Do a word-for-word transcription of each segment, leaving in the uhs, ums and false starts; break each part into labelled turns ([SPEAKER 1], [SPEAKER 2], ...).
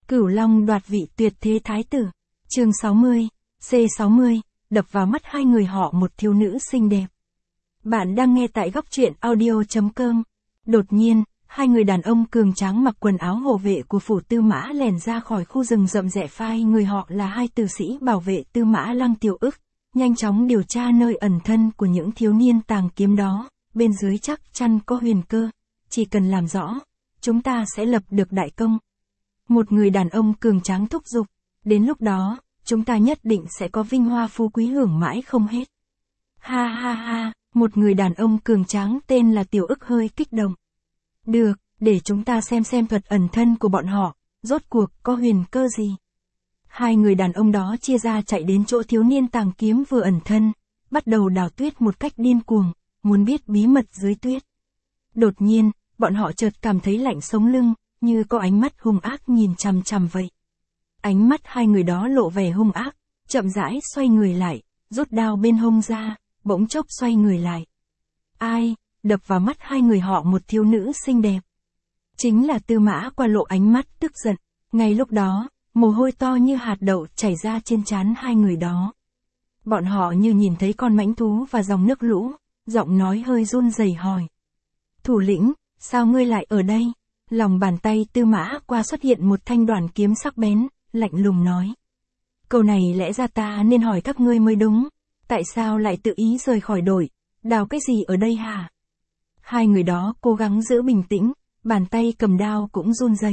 [SPEAKER 1] Cửu Long đoạt vị tuyệt thế thái tử. Chương sáu mươi, C sáu mươi, đập vào mắt hai người họ một thiếu nữ xinh đẹp. Bạn đang nghe tại góc truyện audio chấm com. Đột nhiên, hai người đàn ông cường tráng mặc quần áo hộ vệ của phủ Tư Mã lèn ra khỏi khu rừng rậm rệ, phai người họ là hai tử sĩ bảo vệ Tư Mã Lăng Tiểu Ức, nhanh chóng điều tra nơi ẩn thân của những thiếu niên tàng kiếm đó, bên dưới chắc chắn có huyền cơ, chỉ cần làm rõ, chúng ta sẽ lập được đại công. Một người đàn ông cường tráng thúc giục, đến lúc đó, chúng ta nhất định sẽ có vinh hoa phú quý hưởng mãi không hết. Ha ha ha, một người đàn ông cường tráng tên là Tiểu Ức hơi kích động. Được, để chúng ta xem xem thuật ẩn thân của bọn họ, rốt cuộc có huyền cơ gì. Hai người đàn ông đó chia ra chạy đến chỗ thiếu niên tàng kiếm vừa ẩn thân, bắt đầu đào tuyết một cách điên cuồng, muốn biết bí mật dưới tuyết. Đột nhiên, bọn họ chợt cảm thấy lạnh sống lưng, như có ánh mắt hung ác nhìn chằm chằm vậy. Ánh mắt hai người đó lộ vẻ hung ác, chậm rãi xoay người lại, rút đao bên hông ra, bỗng chốc xoay người lại. Ai? Đập vào mắt hai người họ một thiếu nữ xinh đẹp. Chính là Tư Mã Qua lộ ánh mắt tức giận, ngay lúc đó, mồ hôi to như hạt đậu chảy ra trên trán hai người đó. Bọn họ như nhìn thấy con mãnh thú và dòng nước lũ, giọng nói hơi run rẩy hỏi. Thủ lĩnh, sao ngươi lại ở đây? Lòng bàn tay Tư Mã Qua xuất hiện một thanh đoản kiếm sắc bén, lạnh lùng nói. Câu này lẽ ra ta nên hỏi các ngươi mới đúng, tại sao lại tự ý rời khỏi đội, đào cái gì ở đây hả? Hai người đó cố gắng giữ bình tĩnh, bàn tay cầm đao cũng run rẩy.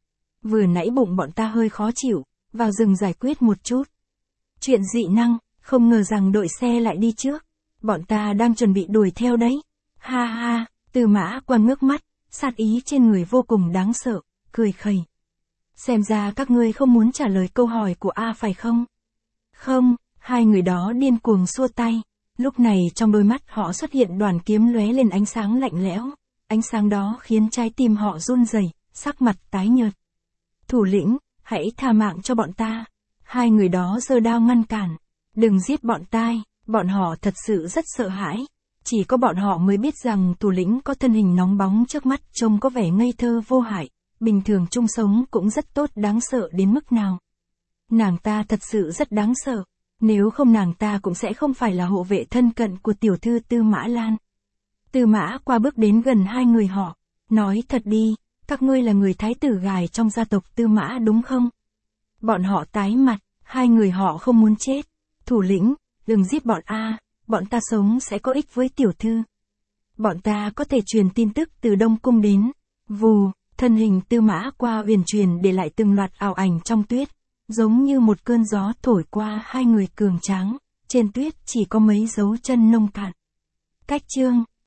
[SPEAKER 1] Vừa nãy bụng bọn ta hơi khó chịu, vào rừng giải quyết một chút. Chuyện dị năng, không ngờ rằng đội xe lại đi trước, bọn ta đang chuẩn bị đuổi theo đấy. Ha ha, Tư Mã Qua ngước mắt, sát ý trên người vô cùng đáng sợ, cười khẩy. Xem ra các ngươi không muốn trả lời câu hỏi của A phải không? Không, hai người đó điên cuồng xua tay. Lúc này trong đôi mắt họ xuất hiện đoàn kiếm lóe lên ánh sáng lạnh lẽo. Ánh sáng đó khiến trái tim họ run rẩy, sắc mặt tái nhợt. Thủ lĩnh, hãy tha mạng cho bọn ta. Hai người đó giơ đao ngăn cản. Đừng giết bọn tai, bọn họ thật sự rất sợ hãi. Chỉ có bọn họ mới biết rằng thủ lĩnh có thân hình nóng bóng trước mắt, trông có vẻ ngây thơ vô hại, bình thường chung sống cũng rất tốt, đáng sợ đến mức nào. Nàng ta thật sự rất đáng sợ, nếu không nàng ta cũng sẽ không phải là hộ vệ thân cận của tiểu thư Tư Mã Lan. Tư Mã Qua bước đến gần hai người họ, nói thật đi, các ngươi là người thái tử gài trong gia tộc Tư Mã đúng không? Bọn họ tái mặt, hai người họ không muốn chết. Thủ lĩnh, đừng giết bọn A, bọn ta sống sẽ có ích với tiểu thư. Bọn ta có thể truyền tin tức từ Đông Cung đến. Vù, thân hình Tư Mã Qua uyển chuyển để lại từng loạt ảo ảnh trong tuyết, giống như một cơn gió thổi qua hai người cường tráng, trên tuyết chỉ có mấy dấu chân nông cạn. Cách chương